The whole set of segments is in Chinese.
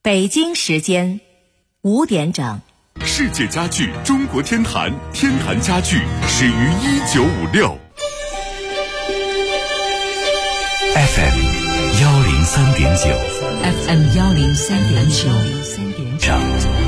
北京时间5点整。 世界家具中国天坛，天坛家具始于1956。FM 103.9 FM 103.9 整。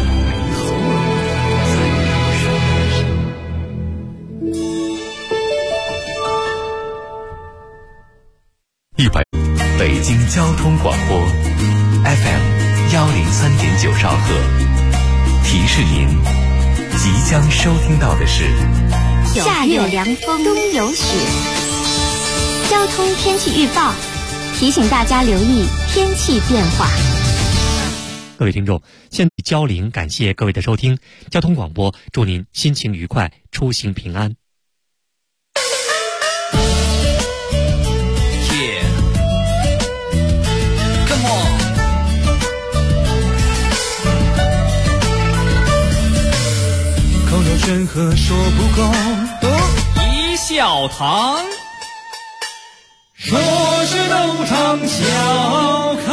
北京交通广播 FM 103.9兆赫，提示您即将收听到的是夏有凉风，冬有雪。交通天气预报提醒大家留意天气变化。 各位听众，现在交零，感谢各位的收听。交通广播祝您心情愉快，出行平安。 口若悬河说不够， 一笑堂， 说是斗长笑开。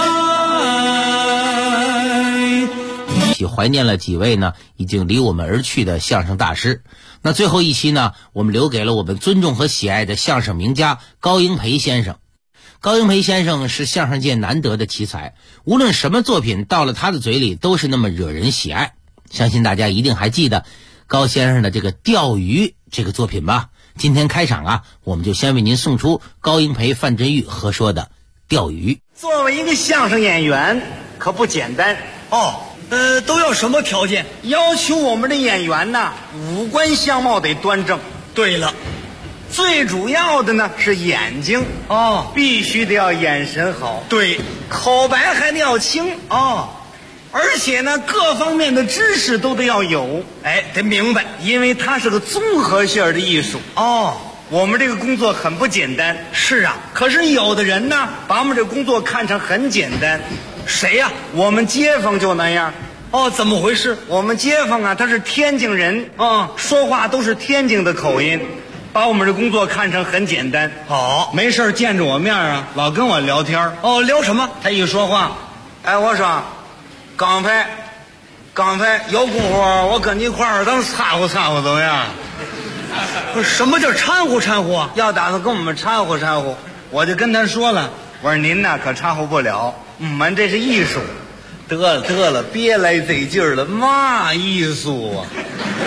怀念了几位呢已经离我们而去的相声大师。那最后一期呢，我们留给了我们尊重和喜爱的相声名家高英培先生。高英培先生是相声界难得的奇才，无论什么作品到了他的嘴里都是那么惹人喜爱。相信大家一定还记得高先生的这个钓鱼这个作品吧。今天开场啊，我们就先为您送出高英培、范振钰合说的钓鱼。 作为一个相声演员可不简单哦。都要什么条件？ 要求我们的演员呢，五官相貌得端正。 对了， 最主要的呢是眼睛哦， 必须得要眼神好。 对， 口白还得要清哦， 而且呢各方面的知识都得要有， 得明白， 因为它是个综合性的艺术哦。 我们这个工作很不简单。 是啊， 可是有的人呢把我们这个工作看成很简单。 谁呀？ 我们街坊就那样。 哦，怎么回事？ 我们街坊啊，他是天津人，说话都是天津的口音，把我们这工作看成很简单。 好， 没事见着我面啊，老跟我聊天。 哦，聊什么？ 他一说话，我说，刚才有功夫，我跟你一块儿咱掺和掺和怎么样？ 什么叫掺和掺和啊？ 要打算跟我们掺和掺和，我就跟他说了，我说您呐可掺和不了，我们这是艺术。得了，别来这劲儿了，嘛艺术啊？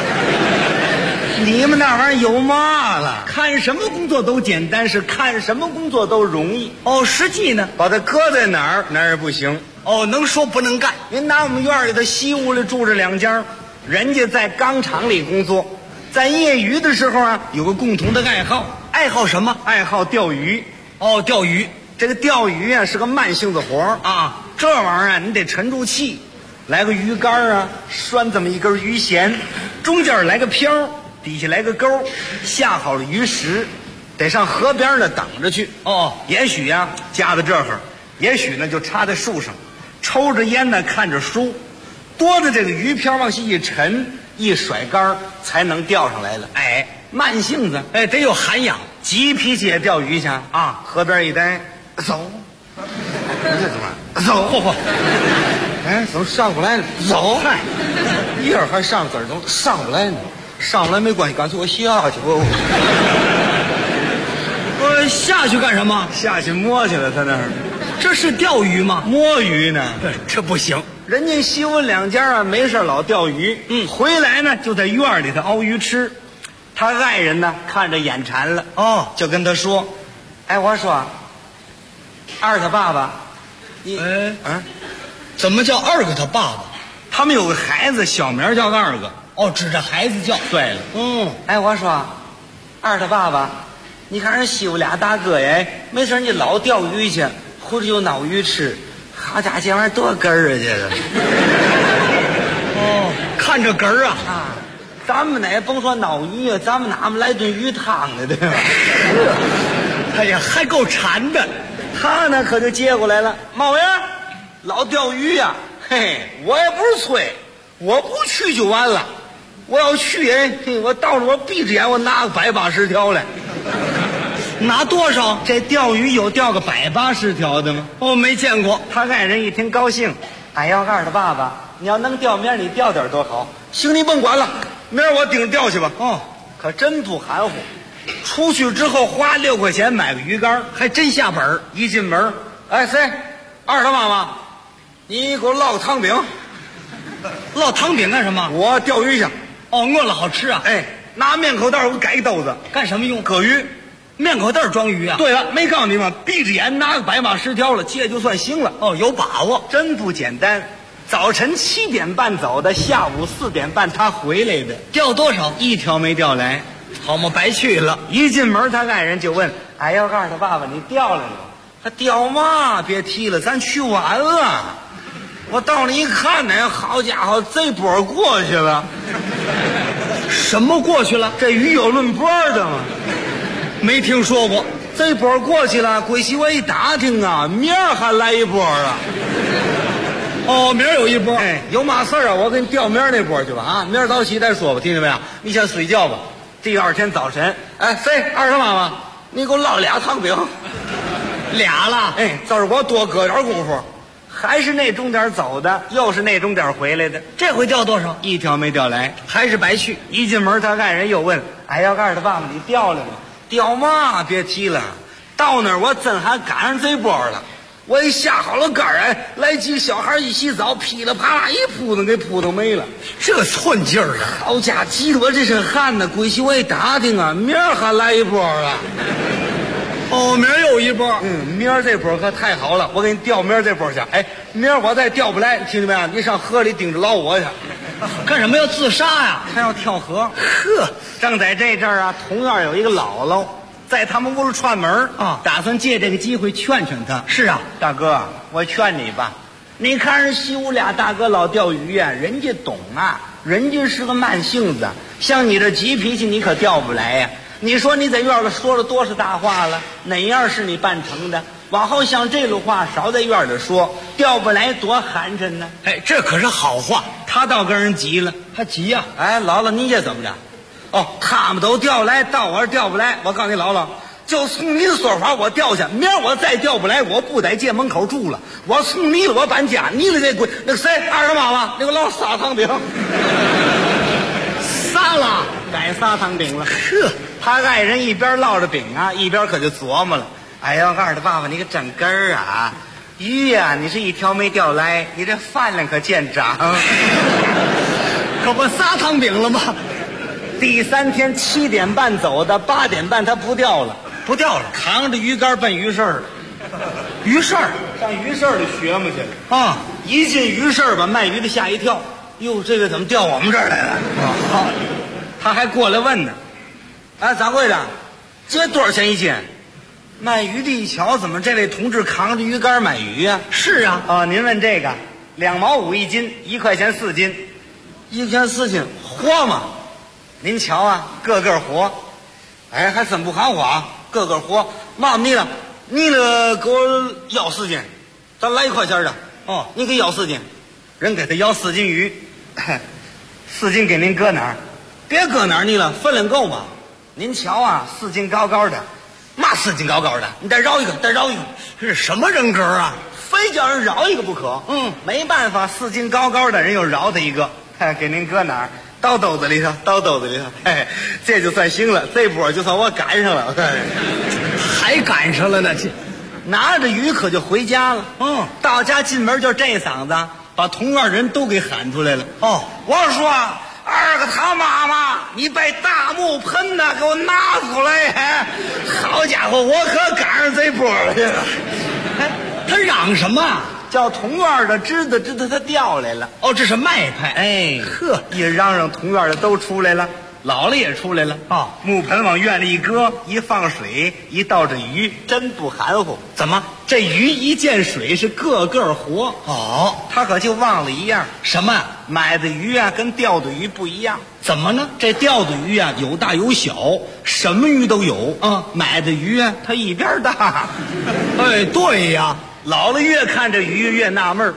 你们那玩意儿有嘛了？看什么工作都简单，是看什么工作都容易。 哦，实际呢， 把它搁在哪儿也不行。 哦，能说不能干。 您拿我们院里的西屋里住着2家，人家在钢厂里工作，在业余的时候啊，有个共同的爱好。 爱好什么？ 爱好钓鱼。 哦，钓鱼。 这个钓鱼啊是个慢性子活啊， 这玩意儿啊你得沉住气，来个鱼竿啊，拴这么一根鱼弦，中间来个漂，底下来个钩，下好了鱼食，得上河边呢等着去。 哦， 也许呀夹在这儿，也许呢就插在树上，抽着烟呢看着书，多的这个鱼漂往下一沉，一甩竿才能钓上来了。慢性子， 得有涵养。 急脾气也钓鱼去啊，河边一待。走，走， 嚯， 怎么上不来了？走，嗨，一会儿还上根儿，怎么上不来呢？上不来没关系，干脆我下去。 我下去干什么？ 下去摸去了，他那儿。 这是钓鱼吗？ 摸鱼呢？ 这不行。 人家西屋2家啊，没事老钓鱼，回来呢就在院里头熬鱼吃。他爱人呢看着眼馋了，就跟他说：“我说。”二他爸爸， 怎么叫二个他爸爸？ 他们有个孩子，小名叫二个。 哦，指着孩子叫。 对了，我说，二他爸爸，你看人西屋2大哥呀，没事你老钓鱼去，回来就捞鱼吃，好家伙，这玩意儿多根儿啊，这个。 哦，看着根儿啊。 咱们呢甭说捞鱼啊，咱们哪么来顿鱼汤呢，对吧？ 哎呀，还够馋的。 他呢可就接过来了，猫爷，老钓鱼呀，我也不是催，我不去就完了，我要去我到时候我闭着眼我拿个180条来。 拿多少？ 这钓鱼有钓个180条的吗？ 哦，没见过。 他爱人一听高兴， 俺要告诉他爸爸，你要能钓明儿你钓点多好。行，你甭管了，明儿我盯着钓去吧。哦，可真不含糊。出去之后花6块钱买个鱼竿，还真下本。一进门，哎，谁？二他妈妈，你给我烙个糖饼。 烙糖饼干什么？ 我钓鱼去。 哦，饿了好吃啊。 哎，拿面口袋我改一兜子， 干什么用？ 搁鱼。 面口袋装鱼啊？ 对了，没告诉你吗？闭着眼拿个100码10条了，这就算行了。 哦，有把握。 真不简单。早晨7点半走的，下午4点半他回来的。 钓多少？ 一条没钓来。 好嘛，白去了。 一进门，他爱人就问：“哎，要告诉他爸爸，你钓来了？”他钓嘛？别提了，咱去晚了。我到那一看呢，好家伙，这波过去了。 什么过去了？ 这鱼有论波的吗？ 没听说过。 这波过去了，归西我一打听啊，明儿还来一波啊。 哦，明儿有一波。 哎，有嘛事儿啊？我给你调明儿那波去吧啊！明儿早起再说吧，听见没有？你先睡觉吧。第二天早晨，哎，谁？二他妈妈，你给我烙俩糖饼。 俩了。 哎，这是我多搁点功夫，还是那钟点走的，又是那钟点回来的。 这回钓多少？ 一条没钓来， 还是白去。 一进门，他爱人又问：“哎，要告诉他爸爸，你钓了吗？”钓嘛？别提了，到那儿我真还赶上这波了。我一下好了杆儿，哎，来几小孩一洗澡，噼里啪啦一扑腾给扑腾没了。 这寸劲儿啊！ 好家伙，急得我这身汗呢。归去我一打听啊，明儿还来一波啊。 哦，明儿又一波。 明儿这波可太好了，我给你调明儿这波去。哎，明儿我再调不来，听见没有？你上河里盯着捞我去。 干什么要自杀呀？ 他要跳河。呵，正在这阵儿啊，同样有一个姥姥在他们屋里串门啊，打算借这个机会劝劝他。 是啊， 大哥，我劝你吧，你看人西屋俩大哥老钓鱼呀，人家懂啊，人家是个慢性子，像你这急脾气，你可钓不来呀。你说你在院里说了多少大话了？哪样是你办成的？往后像这种话少在院里说，钓不来多寒碜呢。 哎，这可是好话。 他倒跟人急了， 他急呀。 哎，姥姥，你这怎么着？哦，他们都钓来，到我这钓不来。我告诉你，姥姥，就从你的说法，我钓去。明儿我再钓不来，我不在街门口住了。我从你了，我搬家。你了这鬼，那个谁，二他妈妈，那个老撒糖饼， 撒了， 该撒糖饼了。呵，他爱人一边烙着饼啊，一边可就琢磨了。哎呀，二的爸爸，你个整根儿啊！鱼呀，你是一条没钓来，你这饭量可见长。 可不撒糖饼了吗？ 第3天7点半走的，8点半他不钓了， 不钓了， 扛着鱼竿奔鱼市了。 鱼市上鱼市里学嘛去了啊！ 一进鱼市把卖鱼的吓一跳，哟，这个怎么调我们这儿来了？他还过来问呢，哎，掌柜的，这多少钱一斤？卖鱼的一瞧，怎么这位同志扛着鱼竿买鱼呀？ 是啊， 哦，您问这个，2毛5一斤，1块钱4斤，1块钱4斤，活吗？您瞧啊，个个活，哎，还真不含糊啊，个个活。嘛你了，你了给我要4斤，咱来1块钱的。哦，你给要4斤，人给他要4斤鱼，4斤给您搁哪儿？别搁哪儿你了，分量够吗？您瞧啊，4斤高高的，嘛4斤高高的？你再绕一个，再绕一个， 这是什么人格啊？ 非叫人饶一个不可。没办法，4斤高高的人又饶他一个，给您搁哪儿？到兜子里头，到兜子里头。哎，这就算行了，这波就算我赶上了。 还赶上了呢，这拿着鱼可就回家了。到家进门就这嗓子，把同院人都给喊出来了。 哦， 我说二个他妈妈，你把大木盆呐给我拿出来！好家伙，我可赶上这波了。 哎，他嚷什么？ 叫同院的知道他调来了。 哦，这是卖派。 哎， 呵， 一嚷嚷，同院的都出来了，姥姥也出来了。 哦， 木盆往院里一搁，一放水，一倒着鱼，真不含糊。 怎么？ 这鱼一见水是个个活。 哦， 他可就忘了一样。 什么？ 买的鱼啊，跟钓的鱼不一样。 怎么呢？ 这钓的鱼啊，有大有小，什么鱼都有。买的鱼啊，它一边大。 哎，对呀。 姥姥越看这鱼越纳闷儿。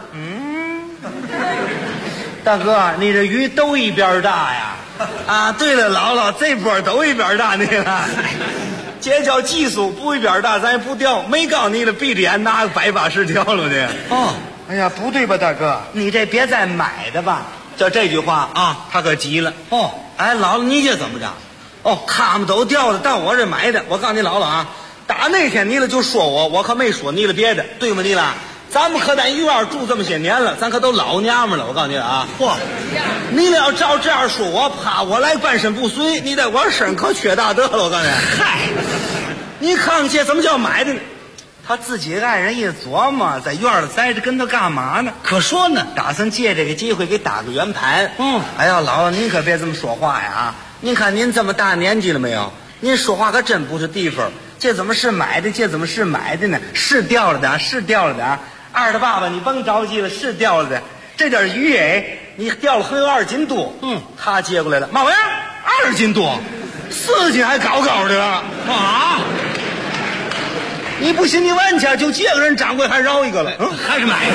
大哥，你这鱼都一边大呀？啊，对了，姥姥，这波都一边大呢了。这叫技术，不一边大咱也不钓。没告诉你了，闭着眼拿个100把10条了呢。 哎呀，不对吧，大哥？你这别再买的吧？就这句话啊，他可急了。哦，哎，姥姥，你这怎么着？哦，他们都掉的，到我这买的。我告诉你姥姥啊，打那天你了就说我可没说你了别的，对吗？你了，咱们可在院住这么些年了，咱可都老娘们了。我告诉你啊，嚯，你了要照这样说我，怕我来半身不遂，你在我身可缺大德了。我告诉你，嗨，你看这怎么叫买的呢？他自己爱人一琢磨，在院里待着跟他干嘛呢？可说呢，打算借这个机会给打个圆盘。哎呀，姥姥您可别这么说话呀！您看您这么大年纪了没有？您说话可真不是地方。这怎么是买的？这怎么是买的呢？是掉了的，是掉了的。二的爸爸，你甭着急了，是掉了的。这点鱼哎，你掉了还有2斤多。他接过来了，妈呀，2斤多，4斤还高高的啊！你不信你问去，就这个人掌柜还饶一个了，还是买的。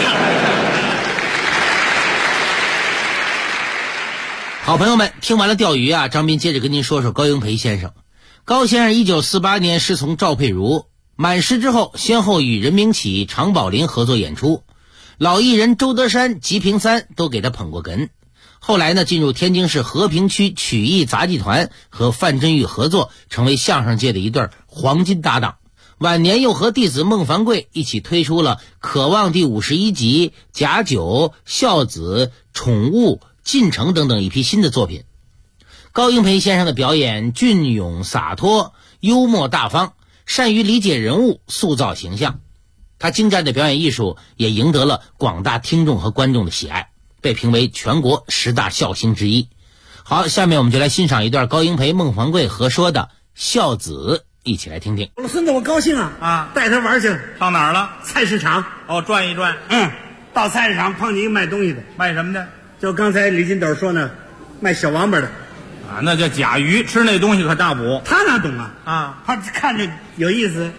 好朋友们，听完了钓鱼啊，张斌接着跟您说说高英培先生。高先生1948年师从赵佩茹，满师之后先后与任明启、常宝林合作演出，老艺人周德山、吉平三都给他捧过哏。后来呢，进入天津市和平区曲艺杂技团，和范振钰合作，成为相声界的一对黄金搭档。晚年又和弟子孟凡贵一起推出了《渴望》第51集、假酒、孝子、宠物、进城等等一批新的作品。高英培先生的表演隽永洒脱，幽默大方，善于理解人物，塑造形象。他精湛的表演艺术也赢得了广大听众和观众的喜爱，被评为全国10大笑星之一。好，下面我们就来欣赏一段高英培、孟凡贵合说的《孝子》，一起来听听。 我孙子我高兴啊，带他玩去了。 到哪儿了？ 菜市场。 哦，转一转。 到菜市场碰见一个卖东西的。 卖什么的？ 就刚才李金斗说呢，卖小王八的。 啊，那叫甲鱼，吃那东西可大补。 他哪懂啊？ 啊， 他看着有意思。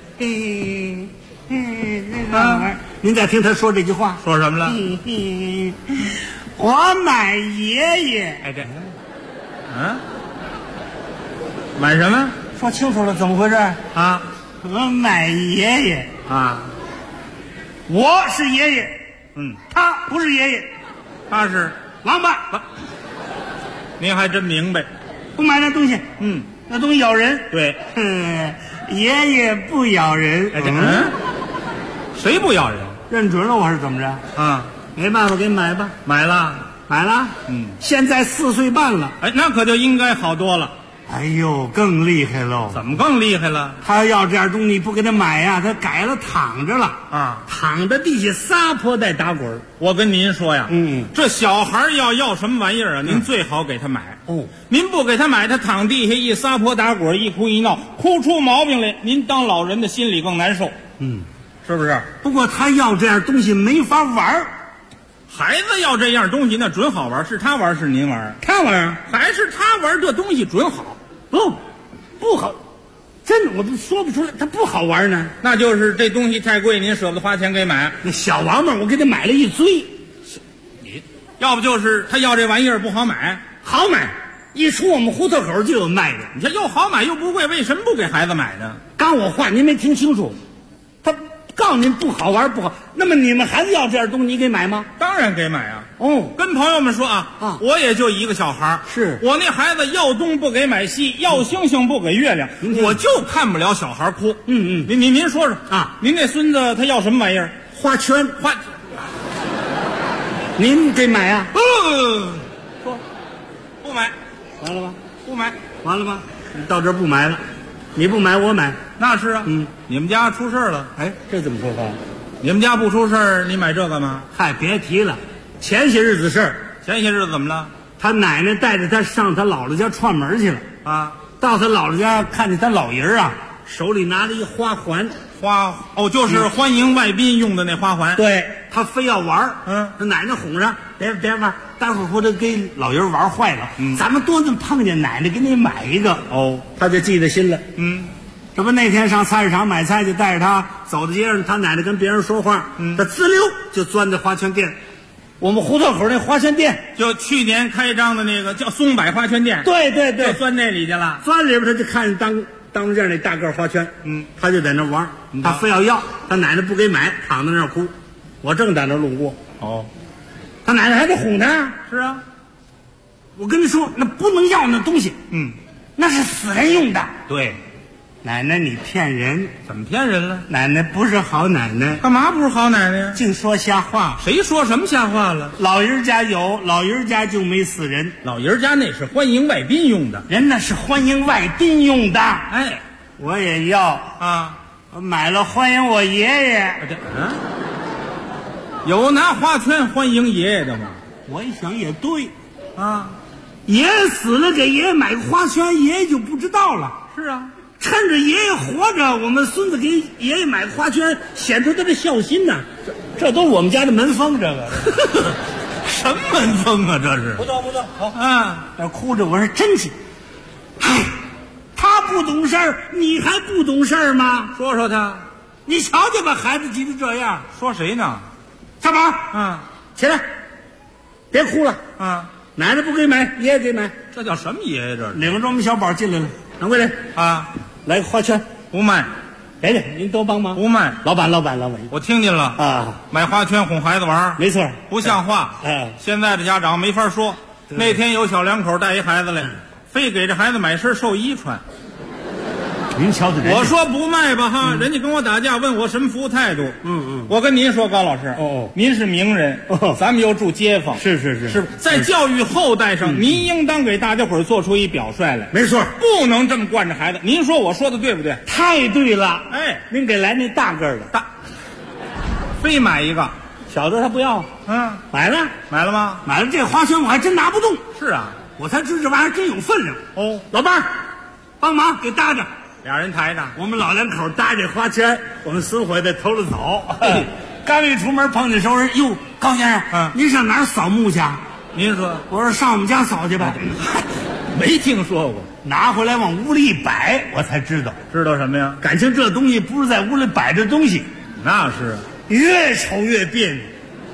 您再听他说这句话。 说什么了？ 我买爷爷。 哎，这，买什么？ 说清楚了，怎么回事啊？ 我买爷爷啊， 我是爷爷，他不是爷爷， 他是王八。 您还真明白， 不买那东西，那东西咬人。 对， 爷爷不咬人。 谁不咬人？ 认准了我是怎么着？ 啊， 没办法，给买吧。 买了， 现在4岁半了。 哎，那可就应该好多了。 哎呦，更厉害喽！ 怎么更厉害了？ 他要这样东西不给他买呀，他改了躺着了啊， 躺在地下撒泼带打滚。 我跟您说呀，这小孩要什么玩意儿啊？您最好给他买。您不给他买，他躺地下一撒泼打滚，一哭一闹，哭出毛病来，您当老人的心里更难受。是不是？ 不过他要这样东西没法玩。 孩子要这样东西那准好玩，是他玩是您玩？ 他玩还是他玩？这东西准好。 不好，真的我都说不出来，它不好玩呢。 那就是这东西太贵，您舍不得花钱给买。 那小王八我给他买了一堆， 你要不就是他要这玩意儿不好买， 好买，一出我们胡同口就有卖的。 你看又好买又不贵，为什么不给孩子买呢？ 刚我话您没听清楚，他告诉您不好玩不好，那么你们孩子要这样东西，你给买吗？ 当然给买啊。跟朋友们说我也就一个小孩， 是我那孩子要东不给买西，要星星不给月亮，我就看不了小孩哭。您说说您那孙子他要什么玩意儿？ 花圈。您给买啊？ 说不买， 完了吧？ 不买， 完了吧？你到这儿不买了，你不买我买。 那是啊，你们家出事了。 哎，这怎么说话？ 你们家不出事儿，你买这干嘛？ 嗨，别提了，前些日子事儿。 前些日子怎么了？ 他奶奶带着他上他姥姥家串门去了啊。 到他姥姥家，看见他老爷啊，手里拿着一花环， 就是欢迎外宾用的那花环。 对，他非要玩他奶奶哄上，别玩，待会儿或者给老爷玩坏了。咱们多能碰见奶奶给你买一个。他就记在心了。这不那天上菜市场买菜，就带着他走到街上，他奶奶跟别人说话，他滋溜就钻在花圈店。我们胡同口那花圈店， 就去年开张的那个叫松柏花圈店。 对， 就钻那里去了。 钻里边他就看见当着那大个花圈，他就在那玩，他非要，他奶奶不给买，躺在那儿哭。我正在那路过， 哦，他奶奶还得哄他。 是啊， 我跟你说，那不能要那东西。那是死人用的。 对， 奶奶你骗人。 怎么骗人了？ 奶奶不是好奶奶。 干嘛不是好奶奶呀？ 净说瞎话。 谁说什么瞎话了？ 老人家有，老人家就没死人。 老爷家那是欢迎外宾用的， 人那是欢迎外宾用的。 哎， 我也要啊， 我买了欢迎我爷爷。 有拿花圈欢迎爷爷的吗？ 我一想也对啊， 爷爷死了，给爷爷买个花圈，爷爷就不知道了。 是啊， 趁着爷爷活着，我们孙子给爷爷买个花圈，显出他的孝心呐。这都是我们家的门风，这个什么门风啊？这是不错，好啊！这哭着我说真是，嗨，他不懂事儿，你还不懂事儿吗？ 说说他， 你瞧瞧把孩子急得这样。 说谁呢？ 小宝，起来，别哭了啊！ 奶奶不给买，爷爷给买。 这叫什么爷爷？这领着我们小宝进来了，掌柜的啊， 来个花圈， 不卖。 爷爷，您多帮忙。 不卖， 老板， 我听见了啊！ 买花圈哄孩子玩， 没错， 不像话。现在的家长没法说。那天有小两口带一孩子来，非给这孩子买身寿衣穿。 您瞧瞧， 我说不卖吧哈，人家跟我打架，问我什么服务态度。我跟您说，高老师，您是名人，咱们又住街坊， 是在教育后代上，您应当给大家伙做出一表率来。 没错， 不能这么惯着孩子。您说我说的对不对？ 太对了。 哎， 您给来那大个儿的， 非买一个， 小的他不要。买了吗？ 买了这花圈我还真拿不动。 是啊， 我才知这玩意儿真有分量。老伴儿，帮忙给搭着。 俩人抬着， 我们老两口搭这花圈，我们孙回的头了走。刚一出门碰见熟人，哟，高先生，您上哪儿扫墓去？ 您说， 我说上我们家扫去吧。 没听说过， 拿回来往屋里一摆，我才知道什么呀？ 感情这东西不是在屋里摆着东西， 那是越瞅越别扭。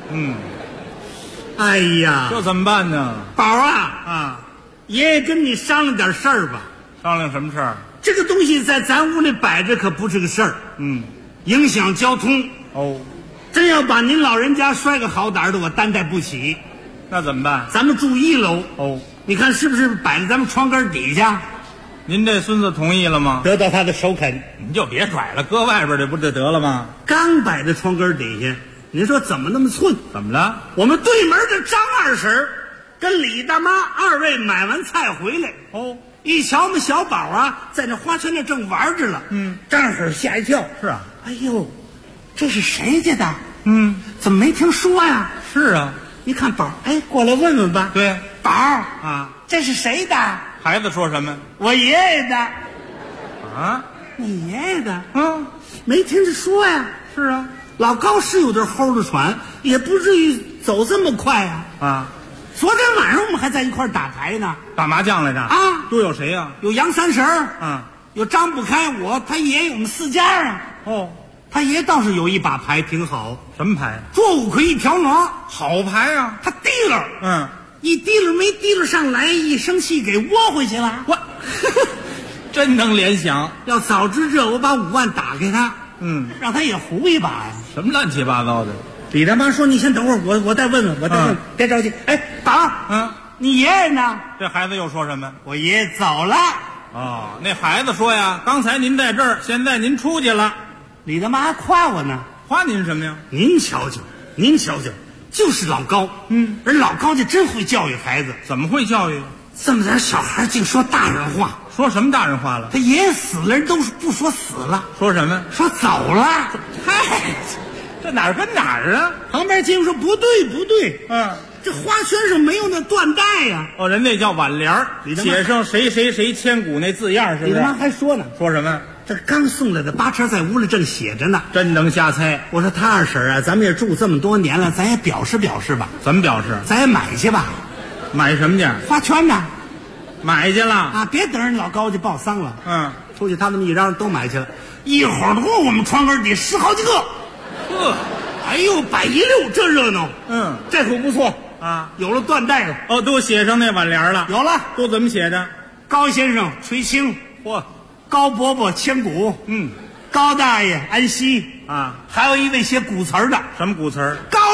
哎呀， 这怎么办呢？ 宝啊，爷爷跟你商量点事儿吧。 商量什么事儿？ 这个东西在咱屋里摆着可不是个事儿，影响交通。真要把您老人家摔个好歹的，我担待不起。 那怎么办？ 咱们住1楼，你看是不是摆在咱们窗根底下？ 您这孙子同意了吗？ 得到他的首肯。 你就别拽了，搁外边这不就得了吗？ 刚摆在窗根底下，您说怎么那么寸？ 怎么了？ 我们对门的张二婶跟李大妈二位买完菜回来，一瞧我们小宝啊，在那花圈那正玩着了。张二婶吓一跳。 是啊， 哎呦，这是谁家的？怎么没听说呀？ 是啊， 一看宝，哎，过来问问吧。 对， 宝啊，这是谁的？ 孩子说什么？ 我爷爷的。 啊， 你爷爷的？没听着说呀。 是啊， 老高是有点齁着喘，也不至于走这么快啊。昨天晚上我们还在一块打牌呢， 打麻将来着啊。 都有谁呀？ 有杨三婶有张不开，我他爷爷，我们4家啊。他爷爷倒是有一把牌挺好。 什么牌？ 捉5魁一条龙， 好牌啊。 他提溜，一提溜没提溜上来，一生气给窝回去了。 我真能联想。 要早知这，我把5万打给他，让他也胡一把呀。 什么乱七八糟的？ 李大妈说：“你先等会儿，我再问问，别着急。哎，宝，你爷爷呢？” 这孩子又说什么？ 我爷爷走了。 那孩子说呀，刚才您在这儿，现在您出去了。 李大妈还夸我呢。 夸您什么呀？ 您瞧瞧，就是老高。人老高就真会教育孩子。 怎么会教育？ 这么点小孩净说大人话。 说什么大人话了？ 他爷爷死了，人都不说死了， 说什么？ 说走了。 嗨，这哪儿跟哪儿啊？ 旁边接着说不对，这花圈上没有那缎带呀。 人那叫挽联，写上谁谁谁千古那字样，是不是？ 李大妈还说呢， 说什么？ 这刚送来的八成在屋里正写着呢。 真能瞎猜。 我说他二婶啊，咱们也住这么多年了，咱也表示表示吧。 怎么表示？ 咱也买去吧。 买什么去？ 花圈呢？ 买去了啊！ 别等人老高去报丧了。出去他那么一嚷都买去了，一会儿多我们窗根底10好几个。哎呦，摆一溜，这热闹。这回不错啊，有了缎带了。 都写上那挽联了。 有了。 都怎么写的？ 高先生垂青，高伯伯千古， 嗯， 高大爷安息啊， 还有一位写古词儿的， 什么古词儿？ 高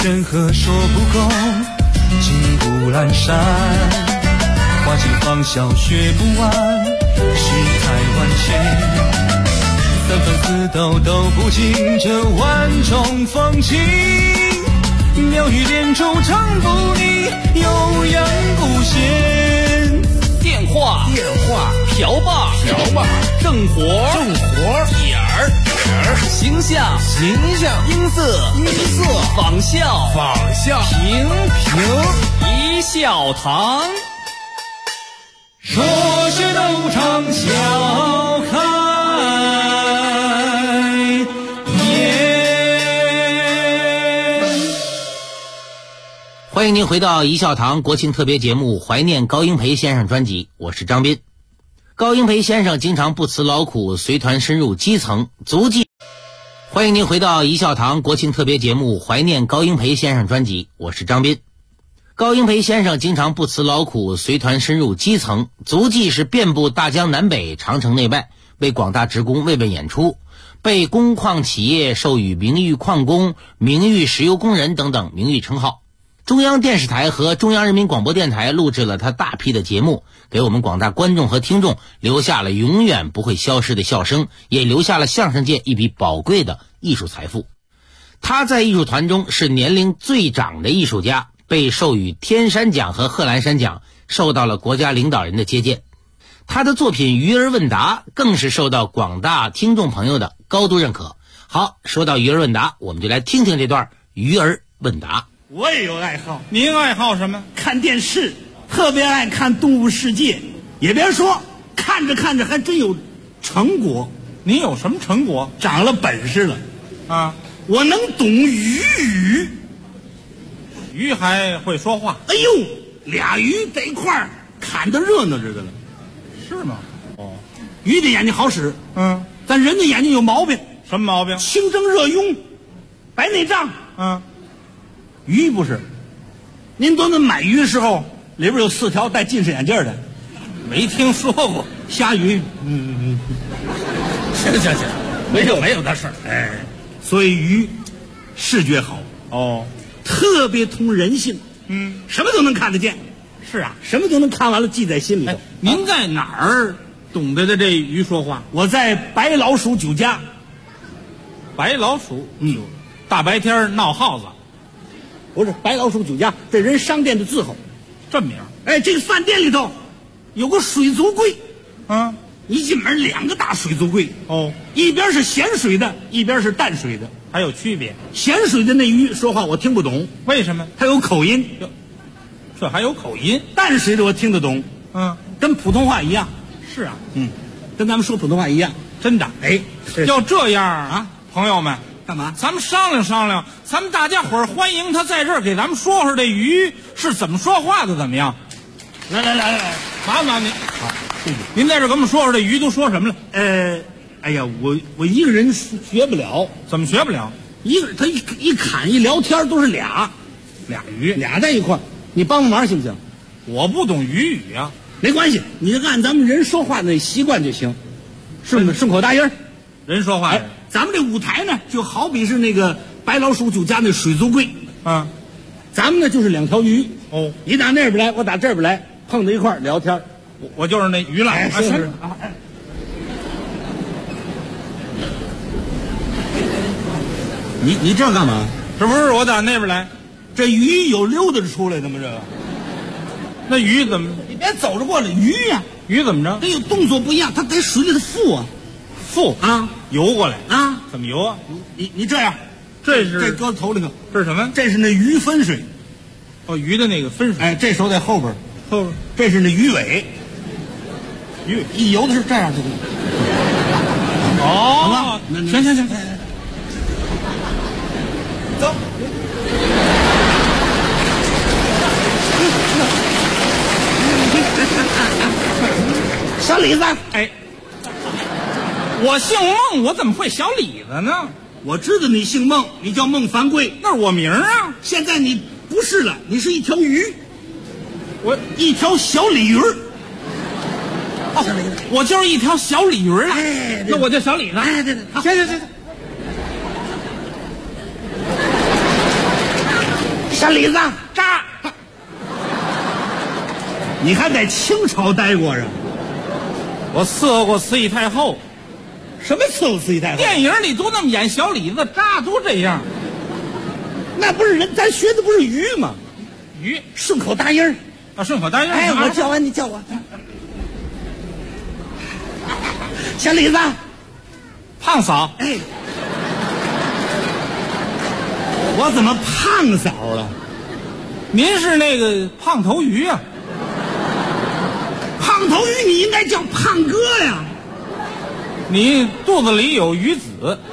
山河说不够，金谷阑珊，花尽芳笑学不完，世态万千，三分四斗都不尽这万种风情，妙语连珠唱不腻，悠扬不闲。 电话瓢把正活点儿形象音色仿效平一笑堂。 说是斗场笑开颜。 欢迎您回到一笑堂国庆特别节目怀念高英培先生专辑，我是张斌。高英培先生经常不辞劳苦，随团深入基层，足迹。欢迎您回到一笑堂国庆特别节目怀念高英培先生专辑，我是张斌。高英培先生经常不辞劳苦，随团深入基层，足迹是遍布大江南北、长城内外，为广大职工慰问演出，被工矿企业授予名誉矿工、名誉石油工人等等名誉称号。中央电视台和中央人民广播电台录制了他大批的节目，给我们广大观众和听众留下了永远不会消失的笑声，也留下了相声界一笔宝贵的艺术财富。他在艺术团中是年龄最长的艺术家，被授予天山奖和贺兰山奖，受到了国家领导人的接见。他的作品《鱼儿问答》更是受到广大听众朋友的高度认可。好，说到鱼儿问答，我们就来听听这段鱼儿问答。 我也有爱好， 您爱好什么？ 看电视，特别爱看《动物世界》。也别说，看着看着还真有成果。 您有什么成果？ 长了本事了啊！ 我能懂鱼语， 鱼还会说话。 哎呦，俩鱼在一块儿砍得热闹着的了。 是吗？ 哦，鱼的眼睛好使，但人的眼睛有毛病。 什么毛病？ 清蒸热痈，白内障。鱼不是，您多那买鱼的时候，里边有4条戴近视眼镜的， 没听说过。 虾鱼，行，没有的事儿。哎，所以鱼视觉好哦， 特别通人性，什么都能看得见。 是啊， 什么都能看完了记在心里头。 您在哪儿懂得的这鱼说话？ 我在白老鼠酒家。 白老鼠，大白天闹耗子。 不是白老鼠酒家，这人商店的字号， 这名。 哎，这个饭店里头有个水族柜，一进门2个大水族柜，一边是咸水的，一边是淡水的， 还有区别。 咸水的那鱼说话我听不懂， 为什么？ 它有口音。 这还有口音？ 淡水的我听得懂，跟普通话一样。 是啊， 跟咱们说普通话一样。 真的？ 哎， 要这样啊，朋友们。 干嘛？ 咱们商量商量，咱们大家伙儿欢迎他在这儿给咱们说说这鱼是怎么说话的，怎么样？ 来， 麻烦您。好，谢谢。您在这儿给我们说说这鱼都说什么了？ 哎呀，我一个人学不了。 怎么学不了？ 他一砍一聊天都是俩鱼俩在一块儿，你帮忙行不行？ 我不懂鱼语啊。 没关系，你就按咱们人说话的习惯就行，顺口答音儿。 人说话。 咱们这舞台呢，就好比是那个白老鼠酒家那水族柜，咱们呢就是2条鱼，你打那边来，我打这边来，碰在一块儿聊天。 我就是那鱼了。 是。你这干嘛？ 这不是我打那边来， 这鱼有溜达着出来的吗？这个， 那鱼怎么？ 你别走着过来，鱼呀， 鱼怎么着？ 它有动作不一样，它在水里头浮啊。 浮啊，游过来啊？ 怎么游啊？ 你这样， 这搁头里头， 这是什么？ 这是那鱼分水， 鱼的那个分水。 哎，这手在后边，这是那鱼尾，鱼一游的是这样就。 好吧，行，走。 小李子， 哎。我姓孟，我怎么会小李子呢？ 我知道你姓孟，你叫孟凡贵， 那是我名啊。 现在你不是了，你是一条鱼， 我一条小鲤鱼儿。 我就是一条小鲤鱼儿。 哎， 那我叫小李子。 哎，对， 行。 小李子扎。 你还在清朝待过啊？ 我伺候过慈禧太后。 什么伺候慈禧太后？ 电影里都那么演，小李子扎都这样。 那不是人，咱学的不是鱼吗？ 鱼顺口答音儿啊，顺口答音儿。 哎，我叫完你叫我。小李子， 胖嫂。 哎，我怎么胖嫂了？ 您是那个胖头鱼啊？ 胖头鱼你应该叫胖哥呀。 你肚子里有鱼子，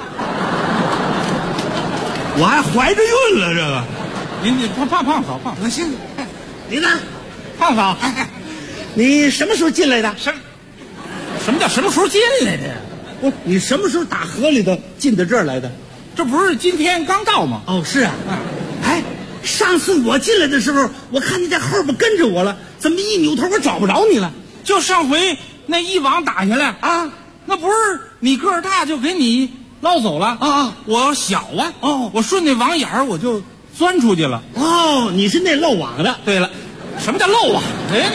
我还怀着孕了，这个。 您胖嫂胖。 行，李子， 胖嫂， 你什么时候进来的？ 什么叫什么时候进来的呀？ 不，你什么时候打河里头进到这儿来的？ 这不是今天刚到吗？ 哦，是啊。哎，上次我进来的时候，我看你在后边跟着我了，怎么一扭头我找不着你了？ 就上回那一网打下来啊， 那不是你个儿大就给你捞走了啊？ 我小啊， 哦， 我顺那网眼儿我就钻出去了。 哦，你是那漏网的。 对了，什么叫漏网？哎，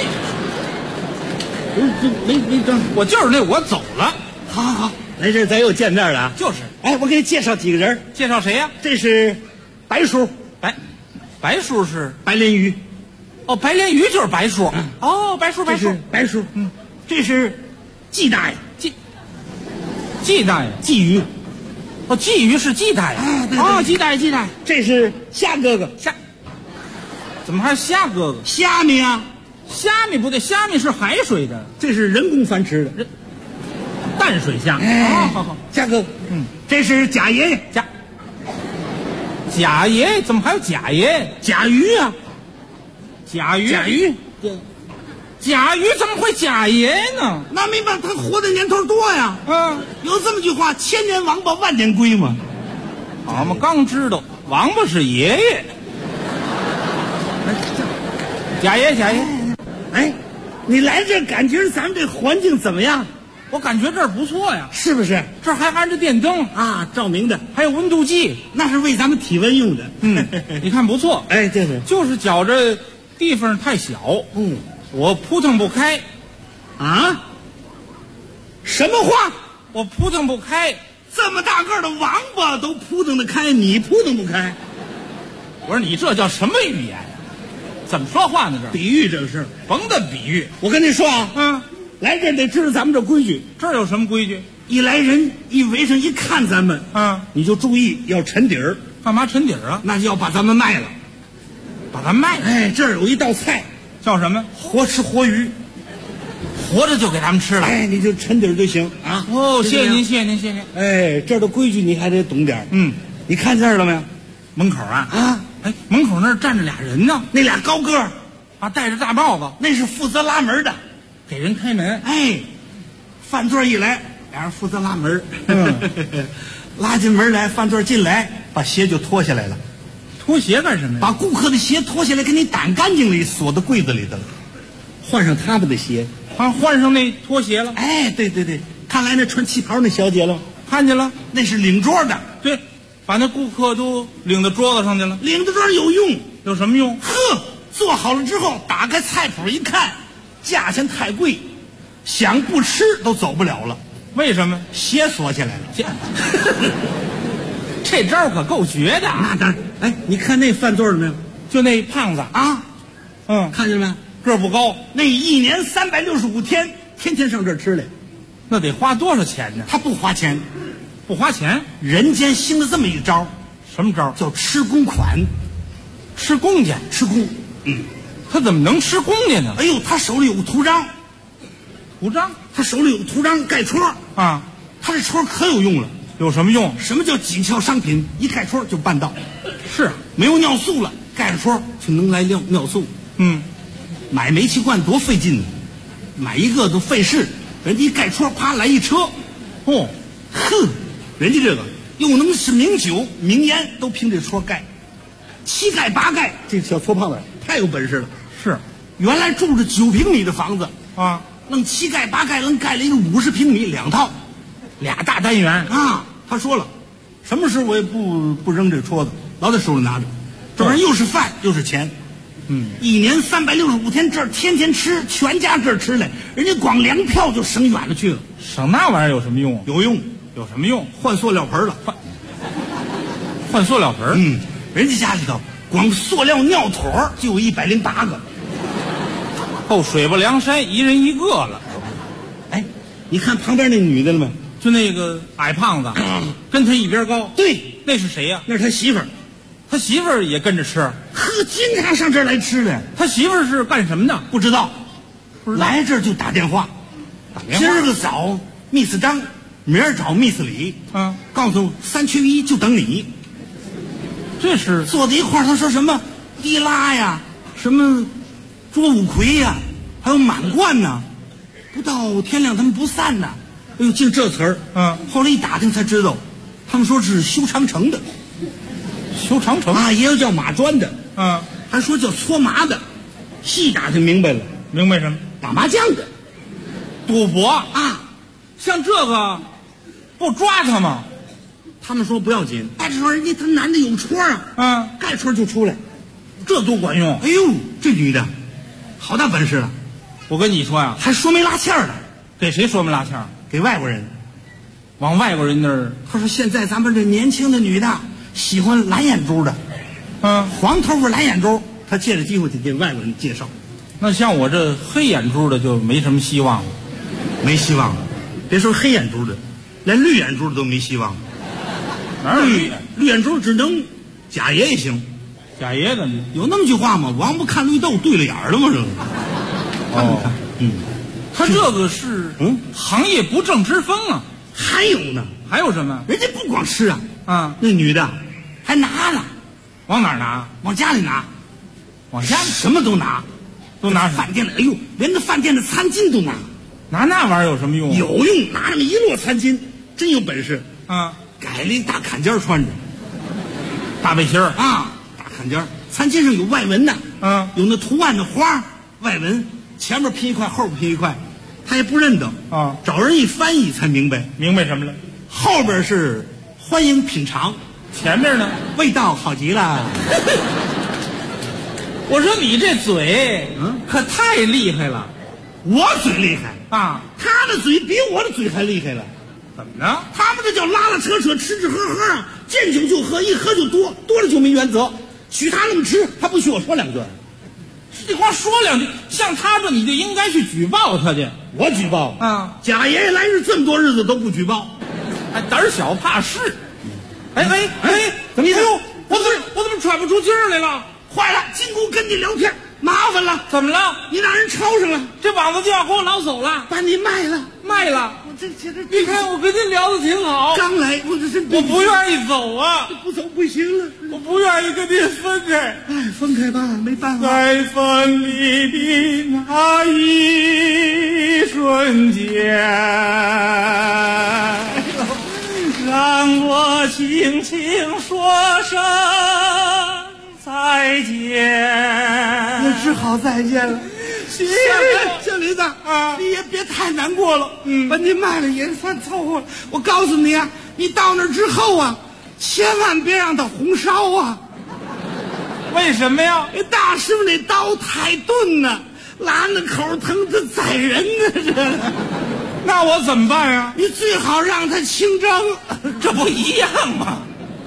你没争，我就是那我走了。 好，来这咱又见面了啊！ 就是， 哎，我给你介绍几个人。 介绍谁呀？ 这是白叔， 白叔是白鲢鱼。 哦，白鲢鱼就是白叔。哦，白叔， 这是白叔。这是季大爷， 季大爷， 鲫鱼。 哦，鲫鱼是季大爷。 哦， 季大爷。 这是虾哥哥， 怎么还是虾哥哥？ 虾米啊？ 虾米不对，虾米是海水的， 这是人工繁殖的淡水虾。好， 虾哥哥。这是贾爷爷， 贾爷爷怎么还有贾爷爷？ 甲鱼啊， 甲鱼怎么会贾爷爷呢？ 那没办法，他活的年头多呀。有这么句话，千年王八万年龟嘛。 我们刚知道王八是爷爷。贾爷。 哎，你来这感觉咱们这环境怎么样？ 我感觉这儿不错呀。 是不是？ 这儿还安着电灯啊，照明的， 还有温度计， 那是为咱们体温用的。 你看不错。 哎，对对， 就是觉着地方太小。我扑腾不开。 啊？什么话？ 我扑腾不开。 这么大个的王八都扑腾得开，你扑腾不开？ 我说你这叫什么语言呀？怎么说话呢？这比喻，这是甭的比喻。 我跟你说啊，来这儿得知道咱们这规矩。 这儿有什么规矩？ 一来人一围上一看咱们，你就注意要沉底儿。 干嘛沉底儿啊？ 那就要把咱们卖了， 把咱卖了。 哎，这儿有一道菜叫什么？ 活吃活鱼， 活着就给咱们吃了。 哎，你就沉底儿就行啊。 哦，谢谢您。 哎，这儿的规矩你还得懂点。你看这儿了没有？ 门口啊。哎，门口那儿站着俩人呢， 那俩高个儿啊，戴着大帽子， 那是负责拉门的， 给人开门。 哎，饭桌一来，俩人负责拉门。拉进门来，饭桌进来，把鞋就脱下来了。 脱鞋干什么呀？ 把顾客的鞋脱下来，给你掸干净了，锁到柜子里头了，换上他们的鞋。 换上那拖鞋了。 哎，对，看来那穿旗袍那小姐了， 看见了， 那是领桌的。 对。把那顾客都领到桌子上去了。 领到桌上有用， 有什么用？ 做好了之后，打开菜谱一看，价钱太贵，想不吃都走不了了。 为什么？ 鞋锁起来了。 这招可够绝的。 那当然。哎，你看那饭桌了没有？ 就那胖子啊，看见没？ 个儿不高， 那一年365天，天天上这儿吃来， 那得花多少钱呢？ 他不花钱。 不花钱， 人间兴了这么一招， 什么招？ 叫吃公款， 吃公家， 吃公。 他怎么能吃公家呢？ 哎呦，他手里有个图章，他手里有个图章盖戳啊， 他这戳可有用了。 有什么用？ 什么叫紧俏商品？一盖戳就办到。 是， 没有尿素了，盖着戳就能来尿素。买煤气罐多费劲呢，买一个都费事，人家一盖戳，啪来一车。人家这个又能是名酒名烟，都凭这戳盖，7盖8盖，这小矬胖子太有本事了。 是， 原来住着9平米的房子啊， 弄7盖8盖，愣盖了一个50平米2套 ，2大单元啊。他说了，什么时候我也不扔这戳子，老在手里拿着。 这玩意儿又是饭又是钱。一年365天，这儿天天吃，全家这儿吃来，人家光粮票就省远了去了。 省那玩意儿有什么用？ 有用， 有什么用？ 换塑料盆了， 换塑料盆。 人家家里头光塑料尿坨就有108个， 够水泊梁山一人一个了。 哎，你看旁边那女的了没？ 就那个矮胖子，跟他一边高。 对， 那是谁呀？ 那是他媳妇儿。 他媳妇儿也跟着吃， 呵，经常上这儿来吃的。 他媳妇儿是干什么的？ 不知道，来这儿就打电话。今儿个早，Miss 张，明儿找 Miss 李，告诉3缺1就等你。 这是坐在一块儿，他说什么地拉呀，什么捉五魁呀，还有满贯呐，不到天亮他们不散呐。哎呦，净这词儿。后来一打听才知道，他们说是修长城的。 修长城啊，也有叫马砖的，还说叫搓麻的，细打听明白了， 明白什么？ 打麻将的， 赌博啊，像这个不抓他吗？ 他们说不要紧，哎，这时候人家他男的有戳啊，盖戳就出来， 这多管用！ 哎呦，这女的好大本事了， 我跟你说呀， 还说媒拉纤的， 给谁说媒拉纤？ 给外国人， 往外国人那儿。 他说现在咱们这年轻的女的。喜欢蓝眼珠的，黄头发蓝眼珠，他借着机会就给外国人介绍。 那像我这黑眼珠的就没什么希望了， 没希望了。别说黑眼珠的，连绿眼珠的都没希望了。 哪有绿眼珠只能贾爷也行。 贾爷怎么有那么句话吗？王八看绿豆对了眼了吗？这个。 哦，他这个是行业不正之风啊。 还有呢？ 还有什么？ 人家不光吃啊，那女的。还拿了， 往哪儿拿？ 往家里拿， 往家里什么都拿， 都拿饭店的。哎呦，连那饭店的餐巾都拿。 拿那玩意儿有什么用？ 有用，拿那么一摞餐巾，真有本事啊！ 改了一大坎肩穿着， 大背心儿啊，大坎肩，餐巾上有外纹的，有那图案的花外纹，前面拼一块，后边拼一块，他也不认得啊， 找人一翻译才明白， 明白什么了？ 后边是欢迎品尝。 前面呢？ 味道好极了。 我说你这嘴，可太厉害了。 我嘴厉害啊， 他的嘴比我的嘴还厉害了。 怎么着？ 他们这叫拉拉扯扯，吃吃喝喝啊，见酒就喝，一喝就多，多了就没原则。许他那么吃，还不许我说两句？ 这光说两句，像他这你就应该去举报他去。 我举报啊！ 贾爷爷来日这么多日子都不举报， 还胆小怕事。哎， 怎么意思？ 我怎么喘不出气儿来了？ 坏了，金姑跟你聊天麻烦了。 怎么了？ 你让人抄上了， 这膀子就要给我捞走了， 把你卖了。 我这你看我跟您聊的挺好， 刚来我不愿意走啊， 不走不行了， 我不愿意跟您分开。 哎，分开吧，没办法。 在分离的那一瞬间，让我轻轻说声再见。 也只好再见了。小林子啊， 你也别太难过了，把你卖了也算凑合了。我告诉你啊，你到那之后啊，千万别让他红烧啊。 为什么呀？ 那大师傅那刀太钝呢，拉那口疼得宰人啊！这， 那我怎么办呀？ 你最好让他清蒸， 这不一样吗？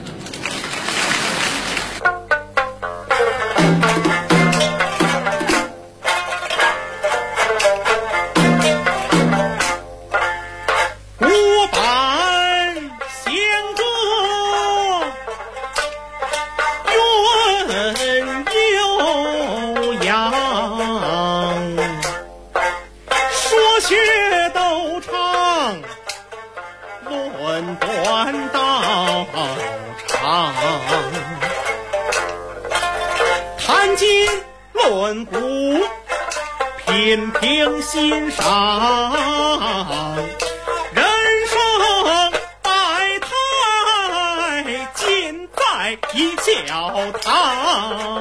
论古，品评欣赏，人生百态尽在一教堂。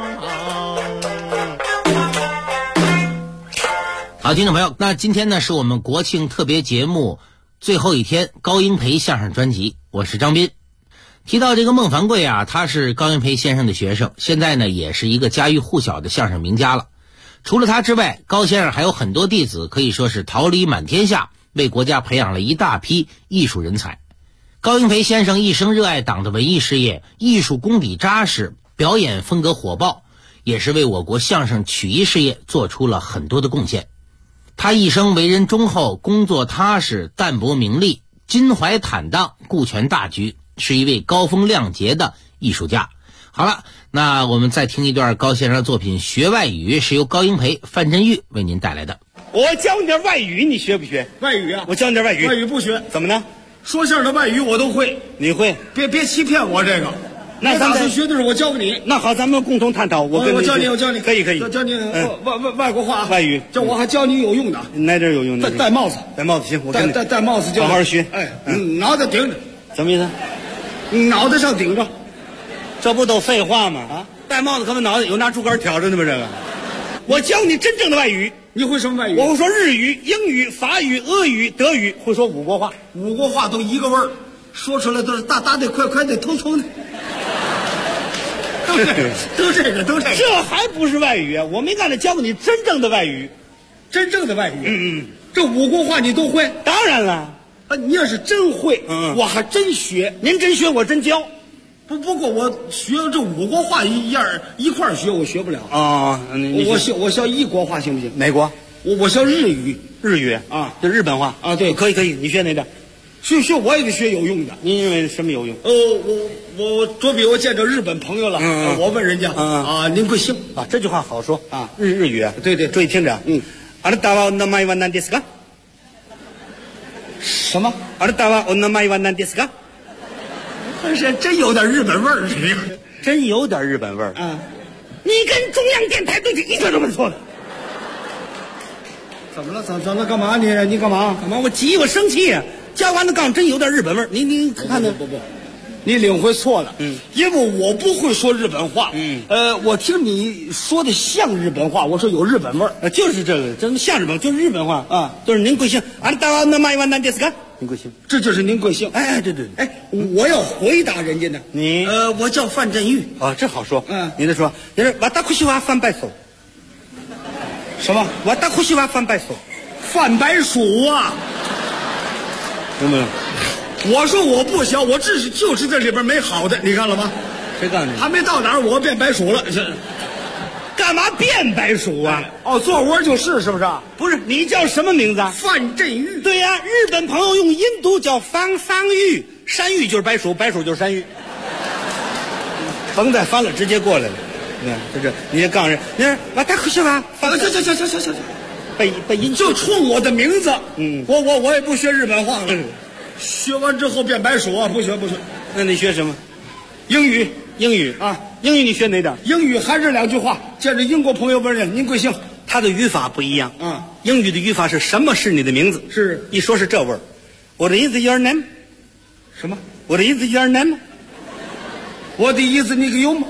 好，听众朋友，那今天呢是我们国庆特别节目最后一天，高英培相声专辑，我是张斌。 提到这个孟凡贵啊，他是高英培先生的学生，现在呢也是一个家喻户晓的相声名家了。除了他之外，高先生还有很多弟子，可以说是桃李满天下，为国家培养了一大批艺术人才。高英培先生一生热爱党的文艺事业，艺术功底扎实，表演风格火爆，也是为我国相声曲艺事业做出了很多的贡献。他一生为人忠厚，工作踏实，淡泊名利，襟怀坦荡，顾全大局，是一位高风亮节的艺术家。好了，那我们再听一段高先生的作品《学外语》，是由高英培、范振钰为您带来的。 我教你点外语，你学不学？ 外语啊， 我教你点外语。 外语不学， 怎么呢？ 说相声的外语我都会。 你会？ 别欺骗我这个。 那咱们学的是我教给你。 那好，咱们共同探讨。我教你， 可以。 教你外国话， 外语。 我还教你有用的。 哪点有用的？ 戴帽子。 戴帽子行，我跟你戴帽子， 好好学。 哎，脑袋顶着。 什么意思？ 脑袋上顶着。 这不都废话吗？啊，戴帽子可不脑袋有拿竹竿挑着呢吗？这个。我教你真正的外语。 你会什么外语？ 我会说日语、英语、法语、俄语、德语，会说5国话。 5国话都一个味儿，说出来都是大的、快的、通的。都这个。 这还不是外语啊！我没干着教给你真正的外语。 真正的外语。这5国话你都会？ 当然了。 你要是真会，我还真学。 您真学，我真教。 不过我学这5国话一块学，我学不了啊。 我学1国话行不行？ 哪国？ 我学日语。 日语啊，就日本话啊。对， 可以。你学哪点？ 学我也得学有用的。 您认为什么有用？ 我左比我见着日本朋友了，我问人家您贵姓啊？这句话好说啊，日语啊， 对对， 注意听着，あなたはお名前は何ですか？ 什么？ あなたはお名前は何ですか？ 这真有点日本味儿， 真有点日本味儿啊！你跟中央电台对去一点都没错的。 怎么了？怎么干嘛？你干嘛？ 干嘛？我急，我生气呀！加完的杠真有点日本味儿。你看看， 不，你领会错了。因为我不会说日本话。我听你说的像日本话，我说有日本味儿。 就是这个，真像日本，就是日本话啊，都是您贵姓？あなたは名前は何ですか？您贵姓？ 这就是您贵姓。 哎，对。 我要回答人家呢。 你我叫范振钰。 这好说。你得说，你是私は范白手。 什么？ 私は范白手。 范白薯啊！ 明白了？ 我说我不小，我就是这里边没好的，你看了吗？ 谁告诉你？ 还没到哪儿，我变白薯了。 干嘛变白薯啊？ 做窝就是不是？ 不是，你叫什么名字啊？ 范振钰。 对呀，日本朋友用音读叫方桑玉，山芋就是白薯，白薯就是山芋。甭再翻了，直接过来了。这，你也告诉人，你说私は行， 背音就冲我的名字。我也不学日本话了。学完之后变白薯啊，不学。 那你学什么？ 英语啊，英语你学哪点？ 英语还是2句话。见着英国朋友问人您贵姓， 他的语法不一样。英语的语法是什么是你的名字？ 是一说是这味儿。What is your name？ 什么 ？What is your name？ 我的意思你给有吗？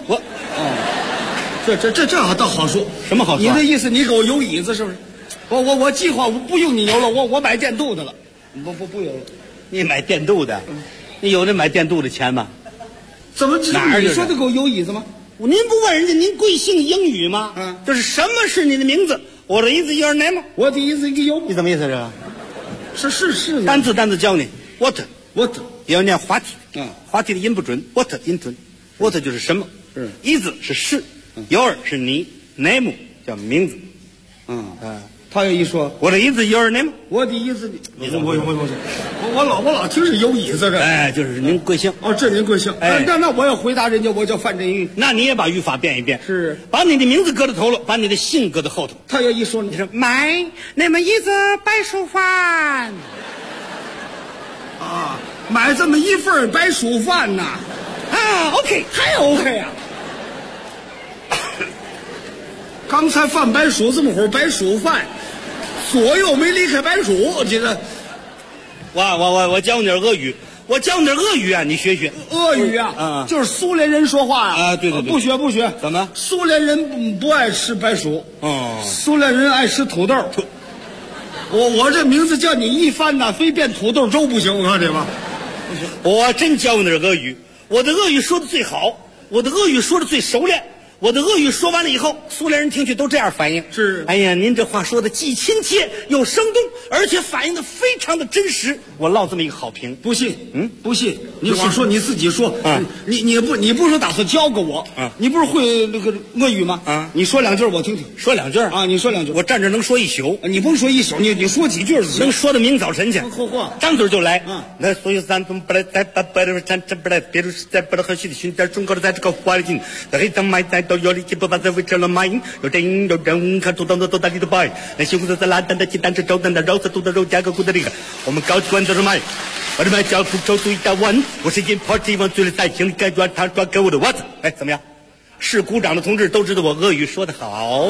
这倒好说。 什么好说？ 你的意思你给我有椅子是不是？我计划我不用你油了，我买电镀的了。不有了。 你买电镀的？你有这买电镀的钱吗？ 怎么哪儿？ 你说的给我有椅子吗？ 您不问人家您贵姓英语吗？就是什么是你的名字？我的意思 your name？ 我的意思你有？ 你怎么意思这个？ 是。 单字教你 what 也要念滑体。滑体的音不准 what 音准 what 就是什么？is 是your 是你 name 叫名字。 他有一说我的意思 your name， 我的意思我老听是有椅子这。 就是您贵姓？ 这您贵姓？那我要回答人家，我叫范振钰。 那你也把语法变一变， 是把你的名字搁在头了，把你的姓搁在后头。 他要一说你说买那么一子白薯饭买这么一份白薯饭呐 ，OK 还 OK 啊。刚才饭白薯这么会儿白薯饭，左右没离开白薯，我觉得。 我教你点俄语，你学学。 俄语就是苏联人说话对。 不学。 怎么？ 苏联人不爱吃白薯，苏联人爱吃土豆。我这名字叫你一翻呐，非变土豆粥不行，我看这吧。 我真教你点俄语， 我的俄语说的最好，我的俄语说的最熟练。我的俄语说完了以后，苏联人听去都这样反应： 是， 哎呀，您这话说的既亲切又生动，而且反映的非常的真实。我落这么一个好评。 不信？不信？你光说你自己说啊？你不是打算教给我啊？你不是会那个俄语吗？啊，你说两句我听听。 说两句啊？你说两句， 我站这能说一宿。 你不是说一宿，你说几句能说到明早晨去。 嚯， 张嘴就来。那所有三种不来，再把的站这不来，别人实在不来和气的寻点中国的在这个环境，在黑上买在都有力气不把在为这了买，有真有人看土豆的都大力的摆，那西红柿在烂蛋的鸡蛋是周蛋的肉是土豆肉加个骨的那个，我们高级馆都是买。我的买叫出周足一大碗，我是引炮地方最的在心里感觉他抓给我的袜子，哎，怎么样？是鼓掌的同志都知道我俄语说得好。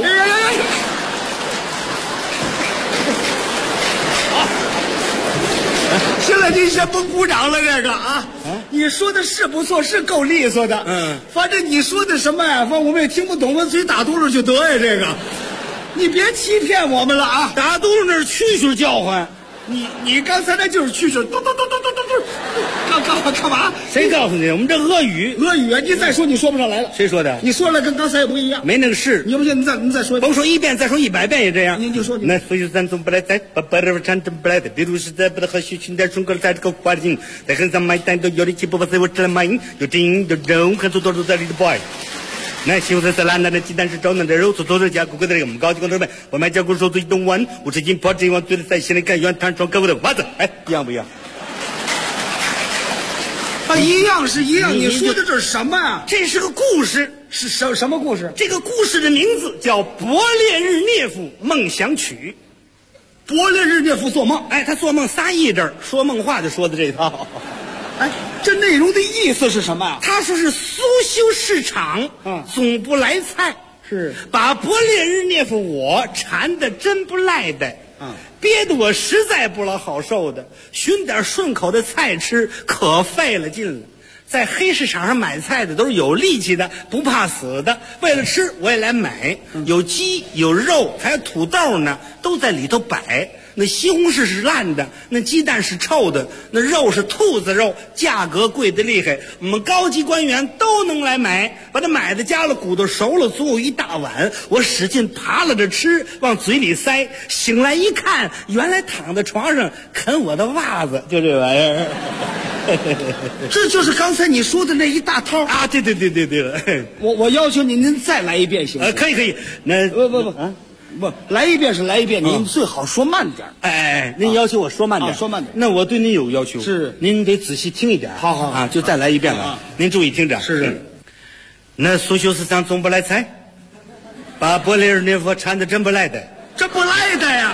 行了，你先甭鼓掌了，这个啊，你说的是不错，是够利索的。反正你说的什么呀，反正我们也听不懂，我嘴打嘟噜就得呀。这个，你别欺骗我们了啊！ 打嘟噜那是蛐蛐叫唤。 你刚才那就是蛐蛐，嘟嘟嘟嘟嘟嘟嘟，干嘛？ 谁告诉你？我们这俄语啊！你再说你说不上来了。 谁说的？ 你说了跟刚才也不一样， 没那个事。 你不信？你再说， 甭说1遍，再说100遍也这样。 你就说那所以咱总不来在把这产真不来的，比如是在不得和许群点中国在这个环境，在很上买单都有力气不把在我这来买，有真有人很多都在里头摆。那西红柿是烂蛋的鸡蛋是照嫩的肉，做的加骨的这个我们高级工作们，我买加骨手做一顿碗，我是引炮这碗最的在心里感原弹窗给我的袜子，哎，一样不一样？ 一样是一样。你说的这是什么呀？ 这是个故事， 是什么故事？ 这个故事的名字叫《勃列日涅夫梦想曲》。 勃列日涅夫做梦， 哎，他做梦仨意阵，说梦话就说的这套。 哎，这内容的意思是什么呀？ 他说是苏修市场，总不来菜， 是把勃列日涅夫我馋的真不赖的，憋得我实在不老好受的，寻点顺口的菜吃可费了劲了。在黑市场上买菜的都是有力气的，不怕死的，为了吃我也来买，有鸡有肉还有土豆呢，都在里头摆。那西红柿是烂的，那鸡蛋是臭的，那肉是兔子肉，价格贵得厉害，我们高级官员都能来买，把它买的加了骨头熟了，足有一大碗，我使劲扒拉着吃，往嘴里塞，醒来一看，原来躺在床上啃我的袜子，就这玩意儿。 这就是刚才你说的那一大套啊！对了， 我要求您再来一遍行吗？ 可以，那不来一遍是来一遍，您最好说慢点。 哎，您要求我说慢点， 说慢点。 那我对您有要求， 是您得仔细听一点。 好啊，就再来一遍了。您注意听着。 是。 那苏修市长总不来菜，把勃列日涅夫馋的真不赖的， 这不赖的呀。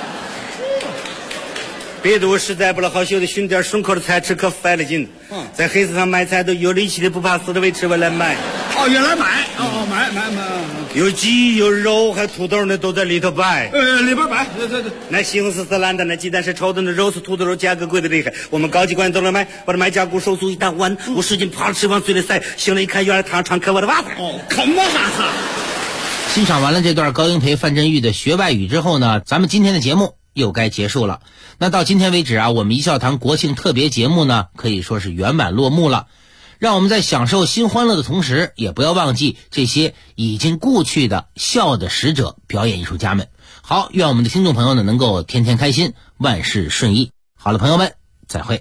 别的我实在不了好修的，寻点顺口的菜吃可费了劲。在黑市上买菜都有力气的，不怕死的为吃我来买。 原来买买。 有鸡有肉还土豆呢，都在里头摆。 里边摆。对。 那西红柿是烂的，那鸡蛋是臭的，那肉是土豆肉，价格贵的厉害。我们高级官都能买，我的买加骨手足一大碗，我使劲扒吃往嘴里塞，醒了一看，原来他常啃我的袜子。 啃我袜子。 欣赏完了这段高英培、范振钰的学外语之后呢，咱们今天的节目又该结束了。那到今天为止啊，我们一笑堂国庆特别节目呢，可以说是圆满落幕了。让我们在享受新欢乐的同时，也不要忘记这些已经故去的笑的使者表演艺术家们。好，愿我们的听众朋友呢能够天天开心，万事顺意。好了，朋友们，再会。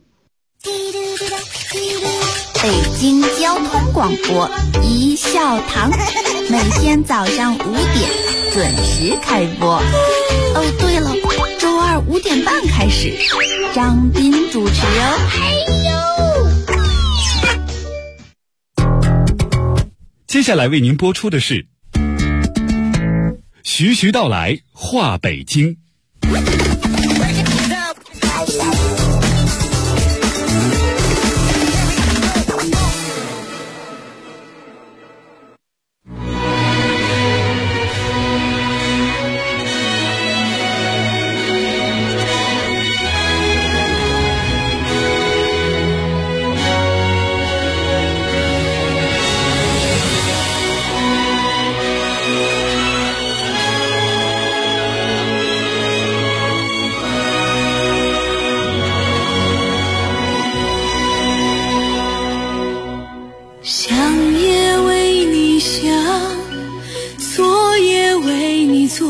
北京交通广播一笑堂，每天早上5点准时开播。对了，周二5点半开始，张斌主持哦。 接下来为您播出的是徐徐道来话北京。 座，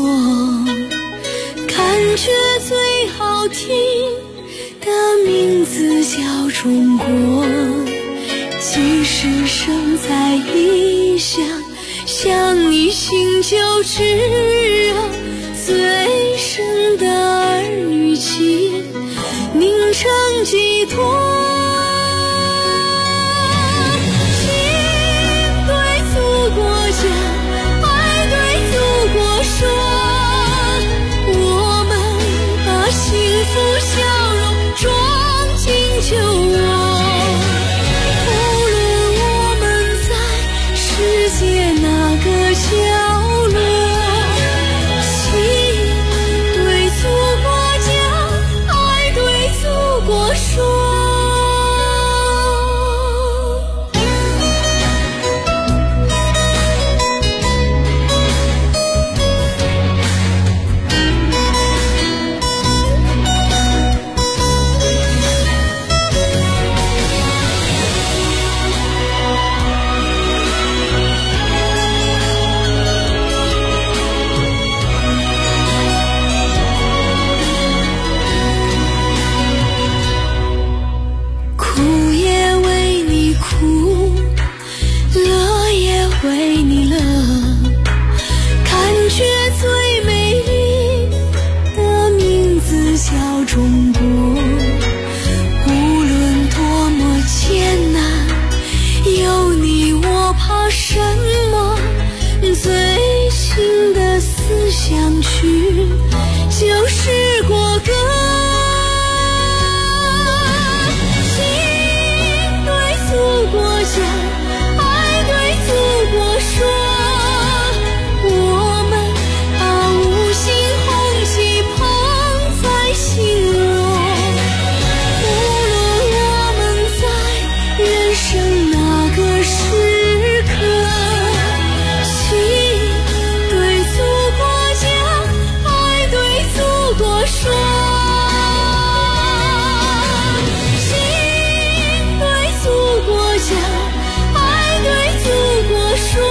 感觉最好听的名字叫中国。即使生在异乡，想你心就炙热，最深的儿女情凝成寄托。幸福笑容装进酒窝，无论我们在世界哪个角落，心对祖国讲，爱对祖国说。想去就是国歌，心对祖国讲，爱对祖国说。我们把五星红旗捧在心窝，无论我们在人生哪个时刻。说，心对祖国讲，爱对祖国说。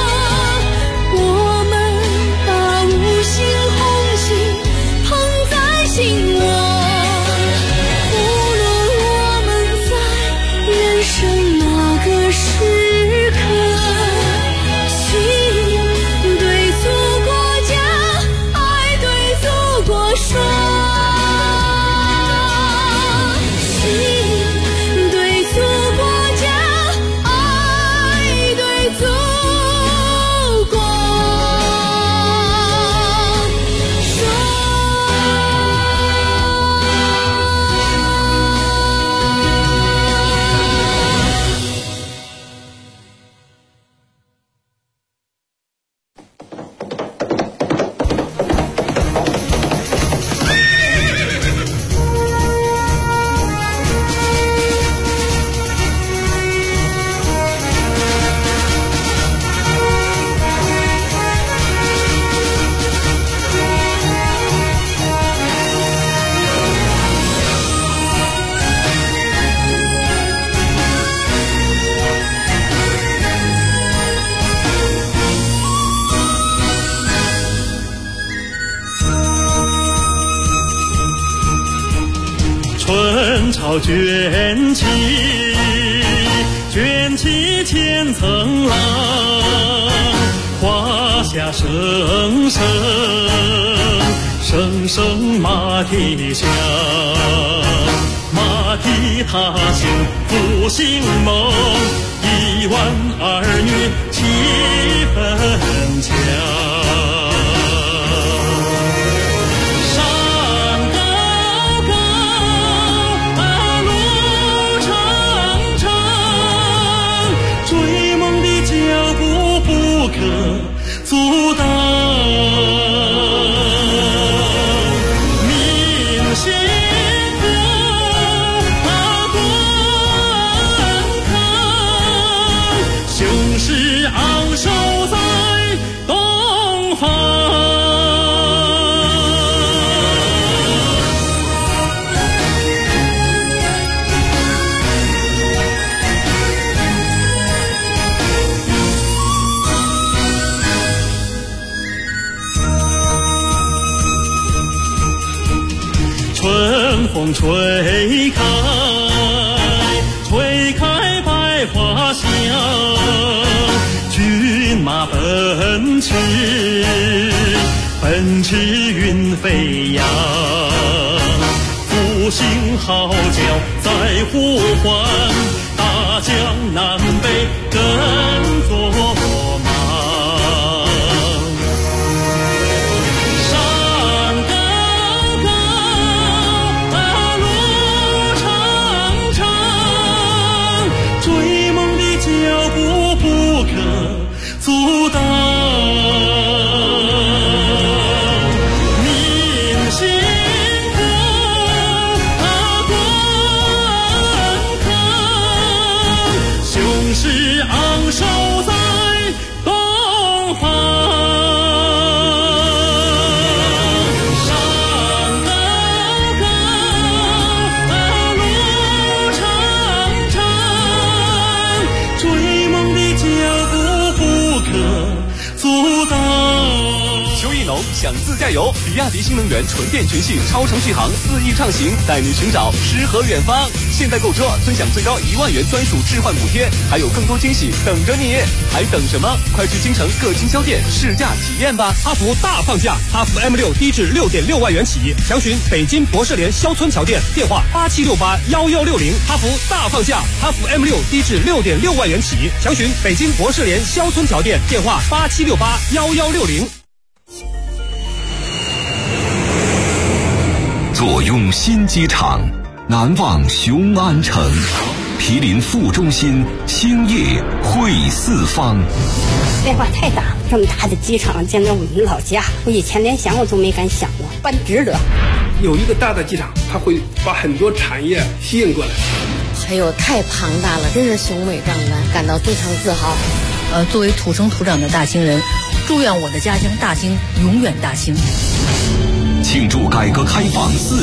我们把五星红旗捧在心窝，无论我们在人生哪个时刻，心对祖国讲，爱对祖国说。 春潮卷起，卷起千层浪，华夏声声，声声马蹄响，马蹄踏行复兴梦，1万儿女气氛强。阻挡，明星和观看，雄狮昂首在东风吹开，吹开百花香，骏马奔驰，奔驰云飞扬，复兴号角在呼唤，大江南北跟作忙。山高高，路长长，追梦的脚步不可阻挡。昂首在东方，山高高，路长长，追梦的脚步不可阻挡。 秋意浓，想自驾游，比亚迪新能源纯电全系超程续航4亿畅行，带你寻找诗和远方。现在购车尊享最高1万元专属置换补贴，还有更多惊喜等着你，还等什么？快去京城各经销店试驾体验吧！ 哈弗大放价，哈弗 M6低至6.6万元起，详询北京博士联肖村桥店，电话87681160。哈弗大放价，哈弗 M6低至6.6万元起，详询北京博士联肖村桥店，电话87681160。 坐拥新机场，难忘雄安城，毗邻副中心，兴业汇四方。 变化太大，这么大的机场建在我们老家，我以前连想我都没敢想过，办值得。 有一个大的机场，它会把很多产业吸引过来。 哎呦，太庞大了，真是雄伟壮观，感到非常自豪。作为土生土长的大兴人，祝愿我的家乡大兴永远大兴。 庆祝改革开放